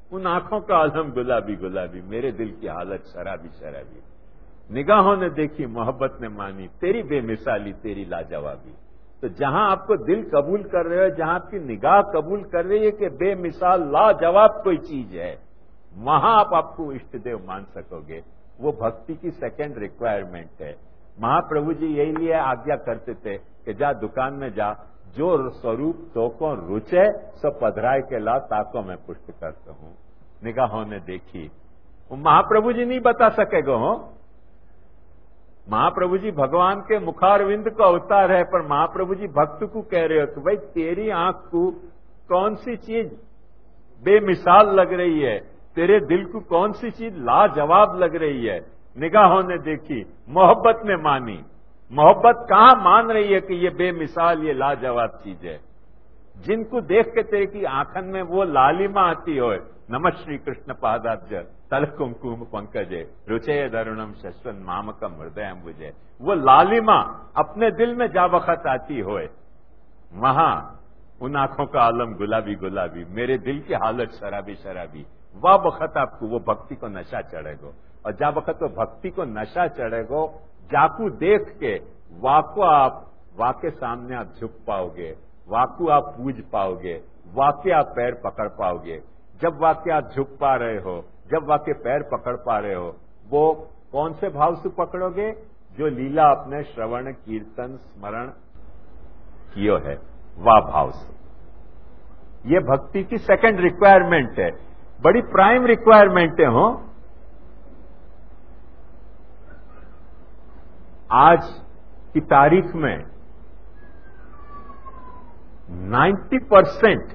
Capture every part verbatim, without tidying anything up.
उन आंखों का आलम गुलाबी गुलाबी, मेरे दिल की हालत शराबी शराबी। निगाहों ने देखी मोहब्बत ने मानी, तेरी बेमिसाली तेरी लाजवाबी। तो जहां आपको दिल कबूल कर रहे हो, जहां आपकी निगाह कबूल कर रही है कि बेमिसाल लाजवाब कोई चीज है, वहां आप आपको इष्ट देव मान सकोगे। वो भक्ति की सेकंड रिक्वायरमेंट है। महाप्रभु जी यही लिए आज्ञा करते थे कि जा दुकान में जा, जो स्वरूप तो को रुचे सो पधराए के ला ताको मैं पुष्ट करता हूं। निगाहों ने देखी, वो महाप्रभु जी नहीं बता सकेगा हो। महाप्रभु जी भगवान के मुखारविंद का अवतार है, पर महाप्रभु जी भक्त को कह रहे हो कि भाई तेरी आंख को कौन सी चीज बेमिसाल लग रही है, तेरे दिल को कौन सी चीज लाजवाब लग रही है। निगाहों ने देखी, मोहब्बत ने मानी। मोहब्बत कहां मान रही है कि ये बेमिसाल ये लाजवाब चीज है। जिनको देख के तेरे की आंखन में वो लालिमा आती हो, नमः श्री कृष्ण पादाब्ज तल कुमकुम पंकजे रुचय दरुणम शश्वन मामकम हृदय अंबुजे, वो लालिमा अपने दिल में जा वक्त आती होए, वहां उन आंखों का आलम गुलाबी गुलाबी, मेरे दिल की हालत शराबी शराबी। वह वक्त आपको वो भक्ति को नशा चढ़ेगो, और जा वक्त वो भक्ति को नशा चढ़ेगो, जाकू देख के वाको आप वाके सामने आप झुक पाओगे, वाकू आप पूज पाओगे, वाके आप पैर पकड़ पाओगे। जब वाके आप झुक पा रहे हो, जब वाके पैर पकड़ पा रहे हो, वो कौन से भाव से पकड़ोगे? जो लीला अपने श्रवण कीर्तन स्मरण कियो है, वाह भाव से। ये भक्ति की सेकंड रिक्वायरमेंट है, बड़ी प्राइम रिक्वायरमेंट है। हो आज की तारीख में नब्बे परसेंट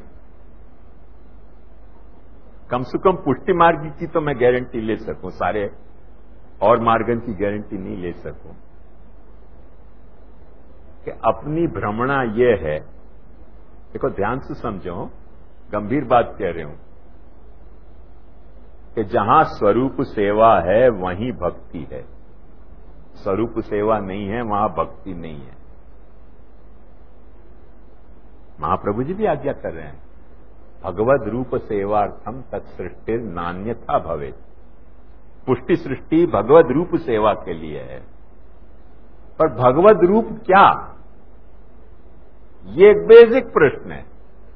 कम से कम पुष्टि मार्ग की तो मैं गारंटी ले सकूं, सारे और मार्गन की गारंटी नहीं ले सकूं, कि अपनी भ्रमणा ये है। देखो ध्यान से समझो, गंभीर बात कह रहे हूं, कि जहां स्वरूप सेवा है वहीं भक्ति है। स्वरूप सेवा नहीं है वहां भक्ति नहीं है। महाप्रभु जी भी आज्ञा कर रहे हैं, भगवद रूप सेवार्थम तत्सृष्टि नान्यथा भवे। पुष्टि सृष्टि भगवद रूप सेवा के लिए है, पर भगवद रूप क्या, ये एक बेसिक प्रश्न है।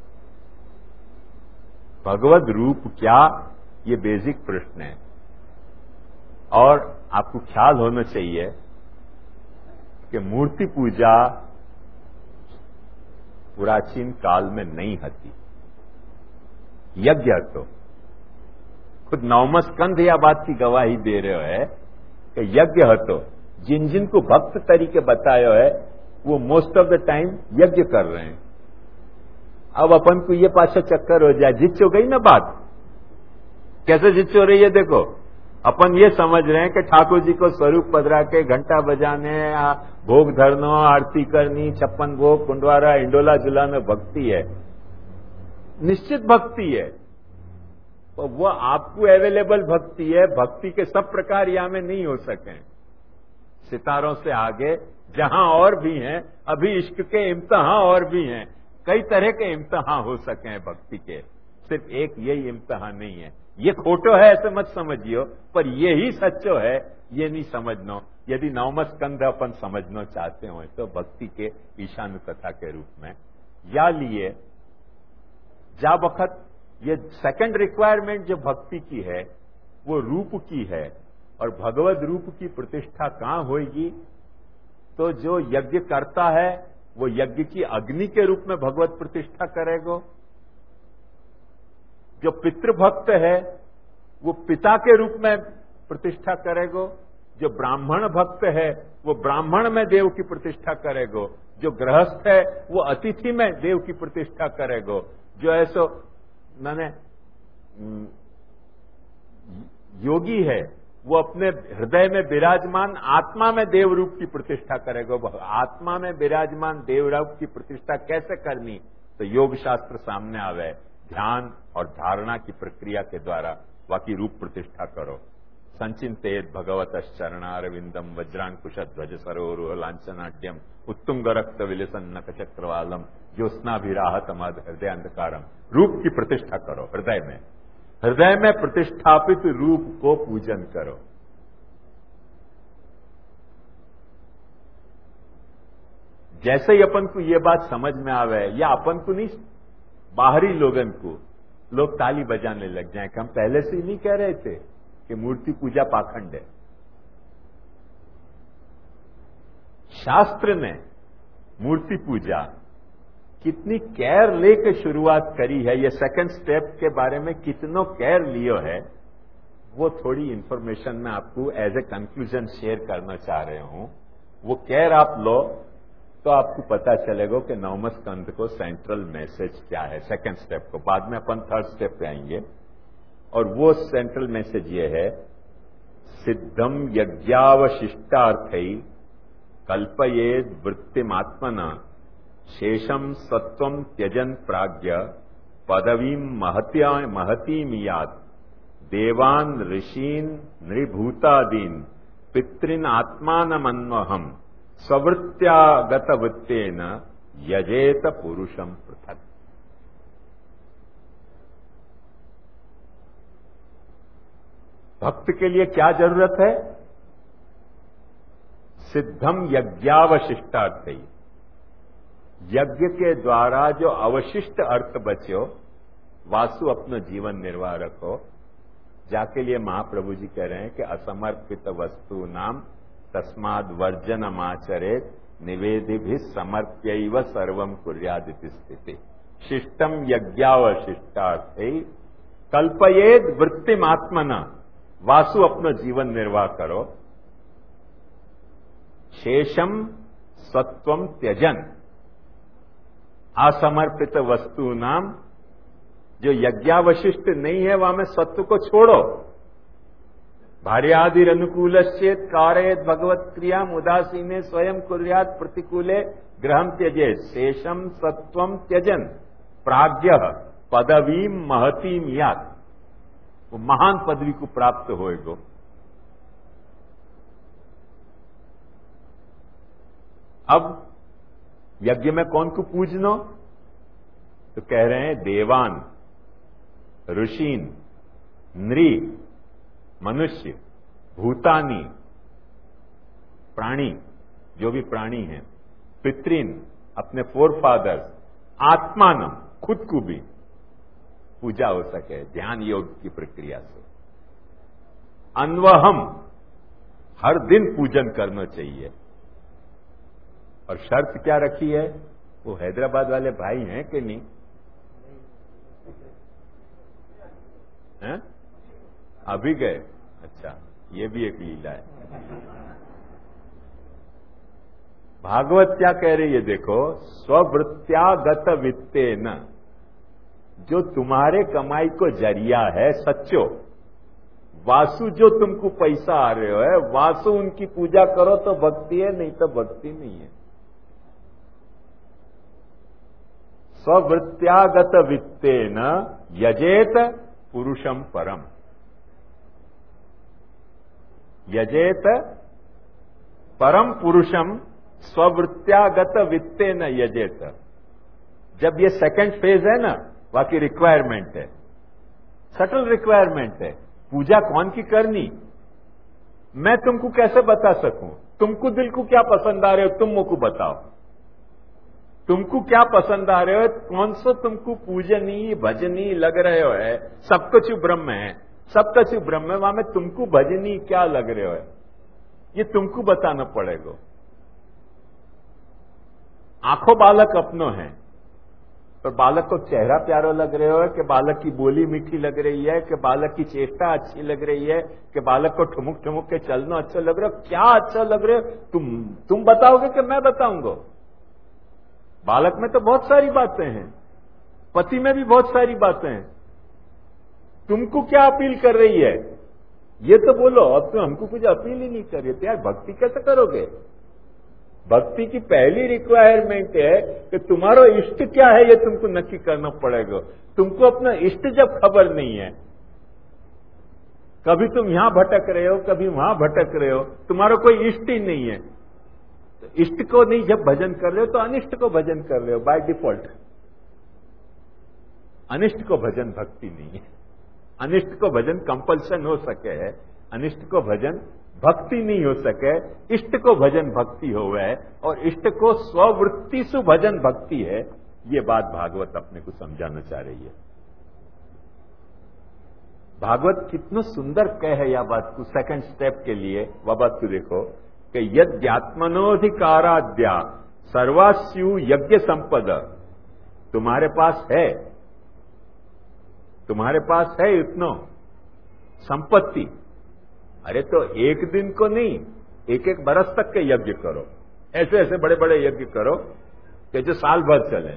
भगवद रूप क्या, ये बेसिक प्रश्न है। और आपको ख्याल होना चाहिए कि मूर्ति पूजा प्राचीन काल में नहीं हती। यज्ञ तो खुद नवम स्कंध या बात की गवाही दे रहे है कि यज्ञ हतो, जिन जिन को भक्त तरीके बतायो है वो मोस्ट ऑफ द टाइम यज्ञ कर रहे हैं। अब अपन को ये पाछा चक्कर हो जाए, जिच हो गई ना बात। कैसे जिच हो रही है? देखो, अपन ये समझ रहे हैं कि ठाकुर जी को स्वरूप पधरा के घंटा बजाने, भोग धरनो, आरती करनी, छप्पन भोग, कुंडवारा, इंडोला झुलाना भक्ति है। निश्चित भक्ति है, तो वो आपको अवेलेबल भक्ति है। भक्ति के सब प्रकार यहां में नहीं हो सके। सितारों से आगे जहां और भी हैं, अभी इश्क के इम्तिहान और भी हैं, कई तरह के इम्तिहान हो सके हैं भक्ति के, सिर्फ एक यही इम्तिहान नहीं है। ये खोटो है ऐसे मत समझियो, पर यही सच्चो है ये नहीं समझनो। यदि नवम स्कंध अपन समझना चाहते हो तो भक्ति के ईशान कथा के रूप में या लिए जा वक्त ये सेकंड रिक्वायरमेंट जो भक्ति की है वो रूप की है, और भगवद रूप की प्रतिष्ठा कहां होगी? तो जो यज्ञ करता है वो यज्ञ की अग्नि के रूप में भगवत प्रतिष्ठा करेगा। जो पितृभक्त है वो पिता के रूप में प्रतिष्ठा करेगा। जो ब्राह्मण भक्त है वो ब्राह्मण में देव की प्रतिष्ठा करेगा। जो गृहस्थ है वो अतिथि में देव की प्रतिष्ठा करेगा। जो ऐसो मैंने योगी है वो अपने हृदय में विराजमान आत्मा में देव रूप की प्रतिष्ठा करेगा। आत्मा में विराजमान देव रूप की प्रतिष्ठा कैसे करनी? तो योग शास्त्र सामने आवे, ध्यान और धारणा की प्रक्रिया के द्वारा बाकी रूप प्रतिष्ठा करो। संचिंतेत भगवत चरणारविंदम वज्रांकुश ध्वज सरोरुह लांछनाट्यम उत्तुंग रक्त विलसन नख चक्रवालम ज्योत्स्नाभिराहत मद हृदय अंधकारम। रूप की प्रतिष्ठा करो हृदय में। हृदय में प्रतिष्ठापित रूप को पूजन करो। जैसे ही अपन को ये बात समझ में आवे, या अपन को नहीं, बाहरी लोगन को, लोग ताली बजाने लग जाएं कि हम पहले से ही नहीं कह रहे थे कि मूर्ति पूजा पाखंड है। शास्त्र ने मूर्ति पूजा कितनी केयर लेके शुरुआत करी है, ये सेकंड स्टेप के बारे में कितनों केयर लियो है, वो थोड़ी इंफॉर्मेशन मैं आपको एज ए कंक्लूजन शेयर करना चाह रहे हूं। वो केयर आप लो तो आपको पता चलेगा कि नवम स्कंध को सेंट्रल मैसेज क्या है, सेकंड स्टेप को। बाद में अपन थर्ड स्टेप पे आएंगे, और वो सेंट्रल मैसेज ये है, सिद्धम यज्ञावशिष्टार्थै कल्पयेद वृत्तिमात्मना शेषम सत्वम त्यजन प्राज्ञ पदवीम महत्या महतीमियात देवान ऋषीन नृभूतादीन पितृन आत्मानमन्वहम स्ववृत्त्यागत वृत्तेन यजेत पुरुषम पृथक। भक्त के लिए क्या जरूरत है? सिद्धम यज्ञावशिष्टार्थ। यज्ञ के द्वारा जो अवशिष्ट अर्थ बचो, वासु अपना जीवन निर्वाह रखो। जाके लिए महाप्रभु जी कह रहे हैं कि असमर्पित वस्तु नाम तस्माद वर्जनमाचरेत निवेदि भी समर्प्यैव सर्वम कुर्यादिति स्थिति। शिष्टम यज्ञावशिष्टार्थ कल्पयेद वृत्तिमात्मना, वासु अपना जीवन निर्वाह करो। शेषम सत्वम त्यजन, असमर्पित वस्तु नाम, जो यज्ञावशिष्ट नहीं है वहां में सत्व को छोड़ो। भार्यादिर अनुकूलश्चेत कारयेत भगवत क्रिया उदासीने स्वयं कुर्यात प्रतिकूले ग्रहम त्यजेत शेषम सत्वम त्यजन प्राज्ञ पदवीम महतीम यात। वो महान पदवी को प्राप्त होएगो। अब यज्ञ में कौन को पूजनो? तो कह रहे हैं देवान, ऋषीन, नृ, मनुष्य, भूतानी, प्राणी, जो भी प्राणी हैं, पितृन, अपने फोर फादर्स, आत्मानम, खुद को भी पूजा हो सके ध्यान योग की प्रक्रिया से। अन्वहम, हर दिन पूजन करना चाहिए। और शर्त क्या रखी है? वो हैदराबाद वाले भाई हैं कि नहीं? हैं? अभी गए? अच्छा, ये भी एक लीला है। भागवत क्या कह रही है देखो, स्ववृत्त्यागत वित्तेन, जो तुम्हारे कमाई को जरिया है सच्चो, वासु जो तुमको पैसा आ रहे हो है, वासु उनकी पूजा करो तो भक्ति है, नहीं तो भक्ति नहीं है। स्ववृत्त्यागत वित्तेन यजेत पुरुषम परम। यजेत परम पुरुषम स्ववृत्त्यागत वित्तेन यजेत। जब ये सेकंड फेज है ना, बाकी रिक्वायरमेंट है, सटल रिक्वायरमेंट है। पूजा कौन की करनी, मैं तुमको कैसे बता सकूं? तुमको दिल को क्या पसंद आ रहे हो, तुम मुझको बताओ। तुमको क्या पसंद आ रहे हो, कौन सा तुमको पूजनीय भजनीय लग रहे हो है? सब कुछ ब्रह्म है, सब कुछ ब्रह्म है, वहां में तुमको भजनीय क्या लग रहे हो है, ये तुमको बताना पड़ेगा। आंखों बालक अपनो है, पर बालक को चेहरा प्यारा लग रहे हो है, कि बालक की बोली मीठी लग रही है, कि बालक की चेष्टा अच्छी लग रही है, कि बालक को ठुमुक ठुमुक के चलना अच्छा लग रहा है? क्या अच्छा लग रहे हो तुम तुम बताओगे कि मैं बताऊंगा? बालक में तो बहुत सारी बातें हैं, पति में भी बहुत सारी बातें हैं। तुमको क्या अपील कर रही है ये तो बोलो। अब तो हमको कुछ अपील ही नहीं कर रही है, यार भक्ति कैसे करोगे? भक्ति की पहली रिक्वायरमेंट है कि तुम्हारा इष्ट क्या है, ये तुमको नक्की करना पड़ेगा। तुमको अपना इष्ट जब खबर नहीं है, कभी तुम यहां भटक रहे हो, कभी वहां भटक रहे हो, तुम्हारा कोई इष्ट ही नहीं है, तो इष्ट को नहीं जब भजन कर रहे हो तो अनिष्ट को भजन कर रहे हो बाय डिफॉल्ट। अनिष्ट को भजन भक्ति नहीं है। अनिष्ट को भजन कंपल्सन हो सके, अनिष्ट को भजन भक्ति नहीं हो सके, इष्ट को भजन भक्ति होवे, और इष्ट को स्ववृत्ति सु भजन भक्ति है। ये बात भागवत अपने को समझाना चाह रही है। भागवत कितना सुंदर कह है यह बात को सेकंड स्टेप के लिए। वह बात को देखो कि यद्यात्मनोधिकाराद्या सर्वास्यु यज्ञ संपद, तुम्हारे पास है, तुम्हारे पास है इतना संपत्ति। अरे तो एक दिन को नहीं, एक एक बरस तक के यज्ञ करो, ऐसे ऐसे बड़े बड़े यज्ञ करो कि जो साल भर चले,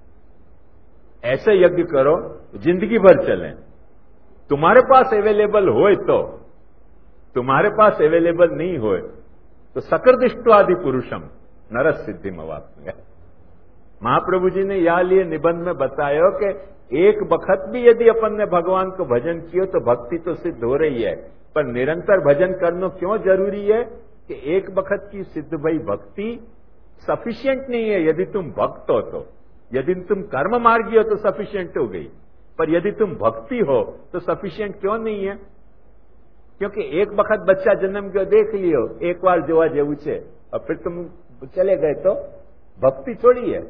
ऐसे यज्ञ करो जिंदगी भर चले। तुम्हारे पास अवेलेबल होए तो, तुम्हारे पास अवेलेबल नहीं होए तो सकर्दिष्टवादि पुरुषम नरस सिद्धि मवाप्नुया। महाप्रभु जी ने यह लिए निबंध में बताया कि एक बखत भी यदि अपन ने भगवान को भजन किया तो भक्ति तो सिद्ध हो रही है, पर निरंतर भजन करना क्यों जरूरी है कि एक बखत की सिद्ध भई भक्ति सफिशिएंट नहीं है। यदि तुम भक्त हो तो, यदि तुम कर्म मार्गी हो तो सफिशिएंट हो गई, पर यदि तुम भक्ति हो तो सफिशिएंट क्यों नहीं है? क्योंकि एक बखत बच्चा जन्म क्यों देख लियो, एक बार जोआ जेवू छे, और फिर तुम चले गए तो भक्ति थोड़ी है,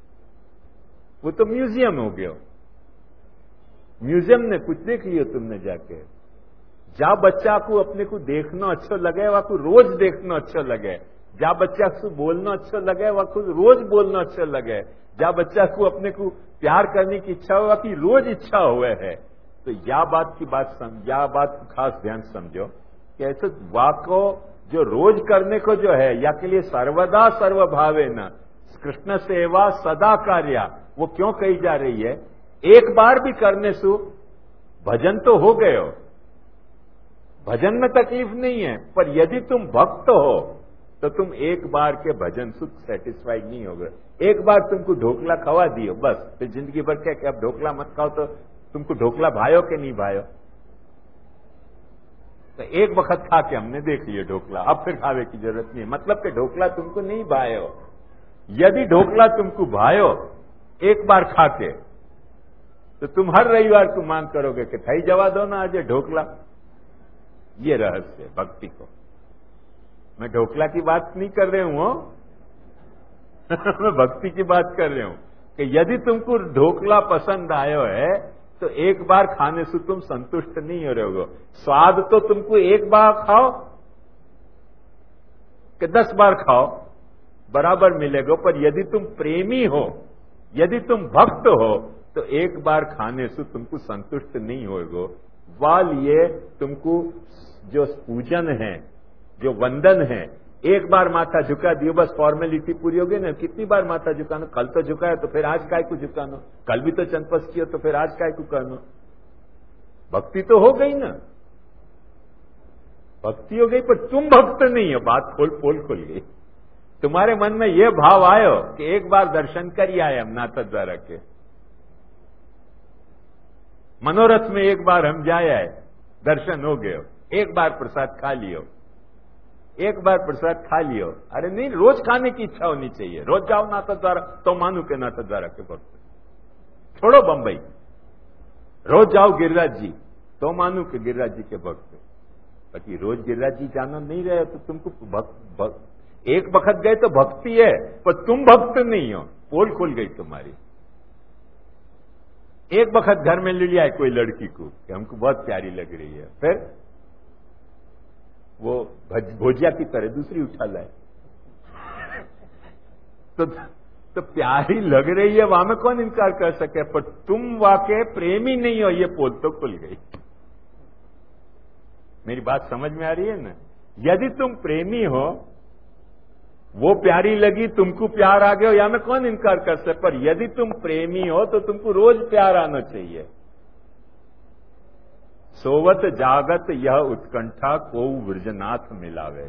वो तो म्यूजियम हो गया। म्यूजियम ने कुछ देख लियो तुमने जाके। जा बच्चा को अपने को देखना अच्छा लगे वह को रोज देखना अच्छा लगे, जा बच्चा को बोलना अच्छा लगे वह को रोज बोलना अच्छा लगे, जा बच्चा को अपने को प्यार करने की इच्छा हुआ कि रोज इच्छा हुए है। तो या बात की बात समझ, या बात को खास ध्यान समझो कि ऐसे वाको जो रोज करने को जो है, या के लिए सर्वदा सर्वभावे न कृष्ण सेवा सदा कार्या, वो क्यों कही जा रही है? एक बार भी करने से भजन तो हो गए हो, भजन में तकलीफ नहीं है, पर यदि तुम भक्त हो तो तुम एक बार के भजन सुख सेटिस्फाइड नहीं होगे। एक बार तुमको ढोकला खवा दियो बस, फिर जिंदगी भर क्या कि अब ढोकला मत खाओ, तो तुमको ढोकला भायो के नहीं भायो? तो एक वक्त खा के हमने देख लिया ढोकला, अब फिर खावे की जरूरत नहीं है, मतलब कि ढोकला तुमको नहीं भायो। यदि ढोकला तुमको भायो एक बार खा के, तो तुम हर रविवार को मांग करोगे कि थाई जवा दो ना आज ढोकला। ये रहस्य भक्ति को। मैं ढोकला की बात नहीं कर रही हूं मैं भक्ति की बात कर रही हूं कि यदि तुमको ढोकला पसंद आयो है तो एक बार खाने से तुम संतुष्ट नहीं हो रहे हो। स्वाद तो तुमको एक बार खाओ कि दस बार खाओ बराबर मिलेगा, पर यदि तुम प्रेमी हो, यदि तुम भक्त हो, तो एक बार खाने से तुमको संतुष्ट नहीं होगा। वाल ये तुमको जो पूजन है, जो वंदन है, एक बार माथा झुका दियो बस फॉर्मेलिटी पूरी हो गई ना। कितनी बार माथा झुकाना? कल तो झुकाया तो फिर आज काय को झुकाना, कल भी तो चंपस किया तो फिर आज काय को करना। भक्ति तो हो गई ना, भक्ति हो गई, पर तुम भक्त नहीं हो। बात खोल पोल खुल गई। तुम्हारे मन में यह भाव आयो कि एक बार दर्शन कर ही आए हम नाथ द्वारा के, मनोरथ में एक बार हम जाए आए, दर्शन हो गए, एक बार प्रसाद खा लियो, एक बार प्रसाद खा लियो। अरे नहीं, रोज खाने की इच्छा होनी चाहिए। रोज जाओ नाथ द्वारा तो मानू के नाथ द्वारा के भक्त। छोड़ो बंबई, रोज जाओ गिरिराज जी तो मानू के गिरिराज जी के भक्त। बाकी रोज गिरिराज जी जाना नहीं रहे तो तुमको भक्त, भक्त एक वक्त गए तो भक्ति है, पर तुम भक्त नहीं हो। पोल खुल गई तुम्हारी। एक वक्त घर में ले लिया है कोई लड़की को कि हमको बहुत प्यारी लग रही है, फिर वो भोजिया की तरह दूसरी उठा लाए तो तो प्यारी लग रही है, वहां में कौन इनकार कर सके? पर तुम वाकई प्रेमी नहीं हो, ये पोल तो खुल गई। मेरी बात समझ में आ रही है ना? यदि तुम प्रेमी हो, वो प्यारी लगी, तुमको प्यार आ गया, या में कौन इनकार कर सकता? पर यदि तुम प्रेमी हो तो तुमको रोज प्यार आना चाहिए। सोवत जागत यह उत्कंठा को वृजनाथ मिलावे।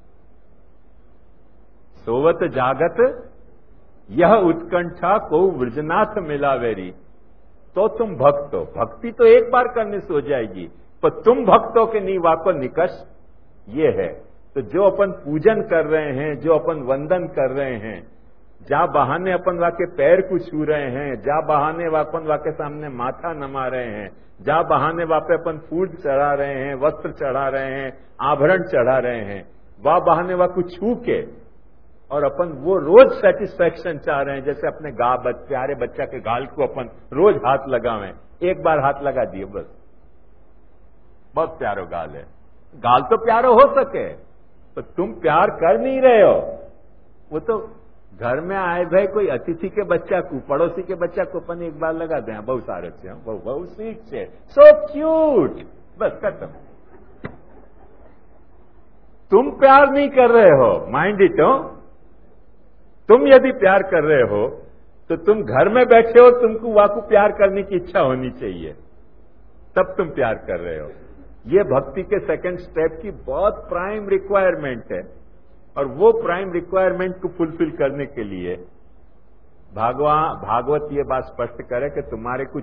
सोवत जागत यह उत्कंठा को वृजनाथ मिलावेरी। तो तुम भक्त हो। भक्ति तो एक बार करने से हो जाएगी, पर तुम भक्तों के नीवा को निकष ये है। तो जो अपन पूजन कर रहे हैं, जो अपन वंदन कर रहे हैं, जा बहाने अपन वाके पैर को छू रहे हैं, जा बहाने अपन वाके सामने माथा नमा रहे हैं, जा बहाने वापे अपन फूल चढ़ा रहे हैं, वस्त्र चढ़ा रहे हैं, आभरण चढ़ा रहे हैं, वह बहाने वा को छू के और अपन वो रोज सेटिस्फैक्शन चाह रहे हैं, जैसे अपने गा बच, प्यारे बच्चा के गाल को अपन रोज हाथ लगावें। एक बार हाथ लगा दिए बस, बहुत प्यारो गाल है। गाल तो प्यारो हो सके, तो तुम प्यार कर नहीं रहे हो। वो तो घर में आए भाई कोई अतिथि के बच्चा को, पड़ोसी के बच्चा को अपन एक बार लगा दें, बहुत सारे से, बहु बहु स्वीट से, सो क्यूट, बस खत्म। तुम प्यार नहीं कर रहे हो, माइंड इट हो। तुम यदि प्यार कर रहे हो तो तुम घर में बैठे हो, तुमको वाकू प्यार करने की इच्छा होनी चाहिए, तब तुम प्यार कर रहे हो। ये भक्ति के सेकंड स्टेप की बहुत प्राइम रिक्वायरमेंट है, और वो प्राइम रिक्वायरमेंट को फुलफिल करने के लिए भागवा भागवत ये बात स्पष्ट करे कि तुम्हारे कुछ